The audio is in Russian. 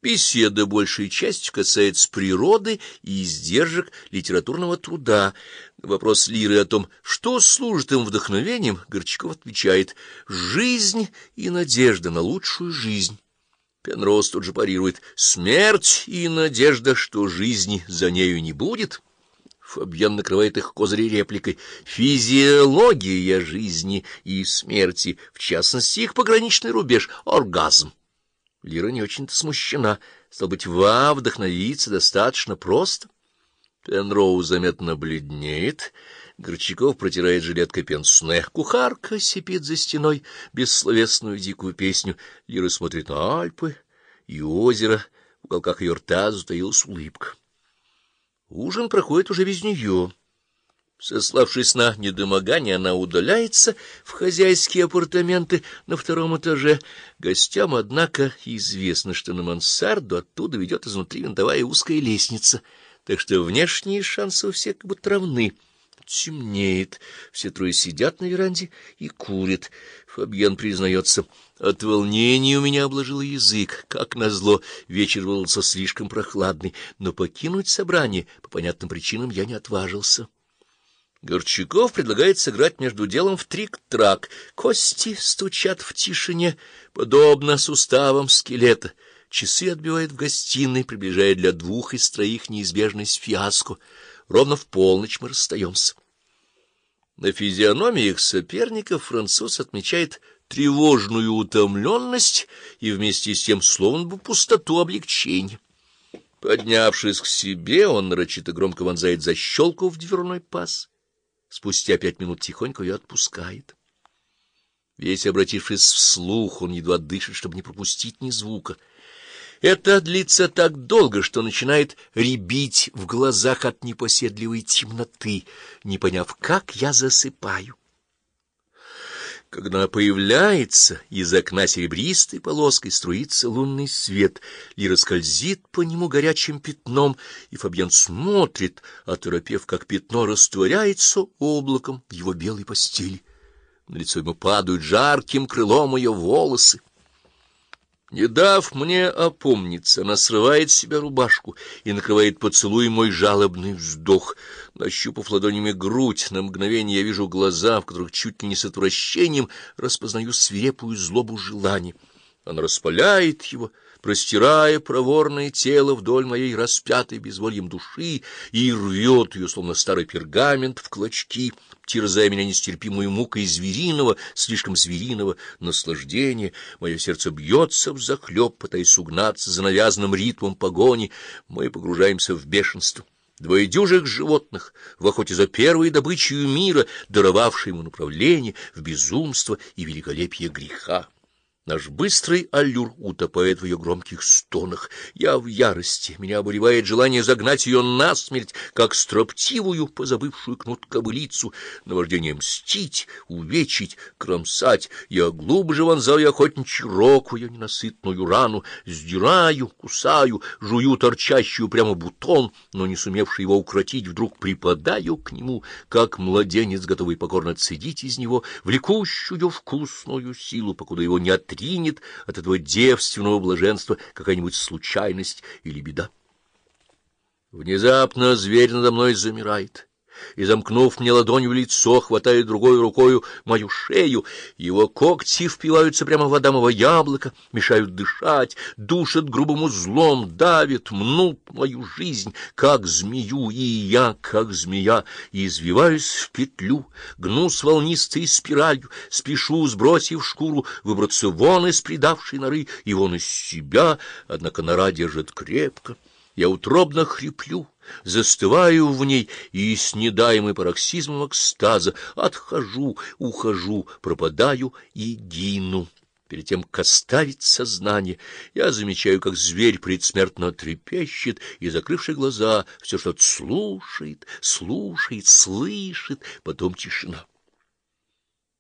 Беседа большей частью касается природы и издержек литературного труда. На вопрос Лиры о том, что служит им вдохновением, Горчаков отвечает: «Жизнь и надежда на лучшую жизнь». Пенроуз тут же парирует: «Смерть и надежда, что жизни за нею не будет». Фабьен накрывает их козырей репликой: «Физиология жизни и смерти, в частности, их пограничный рубеж — оргазм». Лира не очень-то смущена. Стало быть, вдохновиться достаточно просто. Пенроуз заметно бледнеет. Горчаков протирает жилеткой пенсне. Кухарка сипит за стеной бессловесную дикую песню. Лира смотрит на Альпы и озеро. В уголках ее рта затаилась улыбка. Ужин проходит уже без нее. Сославшись на недомогание, она удаляется в хозяйские апартаменты на втором этаже. Гостям, однако, известно, что на мансарду оттуда ведет изнутри винтовая узкая лестница, так что внешние шансы у всех как будто равны. Темнеет. Все трое сидят на веранде и курят. Фабьен признается: «От волнения у меня обложило язык. Как назло, вечер выдался слишком прохладный, но покинуть собрание по понятным причинам я не отважился». Горчаков предлагает сыграть между делом в трик-трак. Кости стучат в тишине, подобно суставам скелета. Часы отбивают в гостиной, приближая для двух из троих неизбежность фиаско. Ровно в полночь мы расстаемся. На физиономиях соперников француз отмечает тревожную утомленность и вместе с тем словно бы пустоту облегчения. Поднявшись к себе, он нарочито громко вонзает защелку в дверной паз. Спустя 5 минут тихонько ее отпускает. Весь обратившись вслух, он едва дышит, чтобы не пропустить ни звука. Это длится так долго, что начинает рябить в глазах от непоседливой темноты, не поняв, как я засыпаю. Когда она появляется, из окна серебристой полоской струится лунный свет. Лира скользит по нему горячим пятном, и Фабьен смотрит, оторопев, как пятно растворяется облаком в его белой постели. На лицо ему падают жарким крылом ее волосы. Не дав мне опомниться, она срывает с себя рубашку и накрывает поцелуем мой жалобный вздох. Нащупав ладонями грудь, на мгновение я вижу глаза, в которых чуть ли не с отвращением распознаю свирепую злобу желания. Она распаляет его, простирая проворное тело вдоль моей распятой безвольем души, и рвет ее, словно старый пергамент, в клочки, терзая меня нестерпимой мукой звериного, слишком звериного наслаждения. Мое сердце бьется взахлеб, пытаясь угнаться за навязанным ритмом погони. Мы погружаемся в бешенство. Двое дюжих животных в охоте за первой добычей мира, даровавшей ему направление в безумство и великолепие греха. Наш быстрый аллюр утопает в ее громких стонах. Я в ярости, меня обуревает желание загнать ее насмерть, как строптивую, позабывшую кнут кобылицу, наваждение мстить, увечить, кромсать. Я глубже вонзаю охотничий рог в ее ненасытную рану, сдираю, кусаю, жую торчащую прямо бутон, но, не сумевший его укротить, вдруг припадаю к нему, как младенец, готовый покорно цедить из него влекущую вкусную силу, покуда его не отринет от этого девственного блаженства какая-нибудь случайность или беда. Внезапно зверь надо мной замирает и, замкнув мне ладонью лицо, хватает другой рукою мою шею. Его когти впиваются прямо в адамово яблоко, мешают дышать, душат грубым узлом, давят, мнут мою жизнь, как змею, и я, как змея, извиваюсь в петлю, гнусь волнистой спиралью, спешу, сбросив шкуру, выбраться вон из предавшей норы и вон из себя, однако нора держит крепко. Я утробно хриплю, застываю в ней и, снедаемый пароксизмом экстаза, отхожу, ухожу, пропадаю и гину. Перед тем, как оставить сознание, я замечаю, как зверь предсмертно трепещет и, закрывши глаза, все что-то слушает, слышит, потом тишина.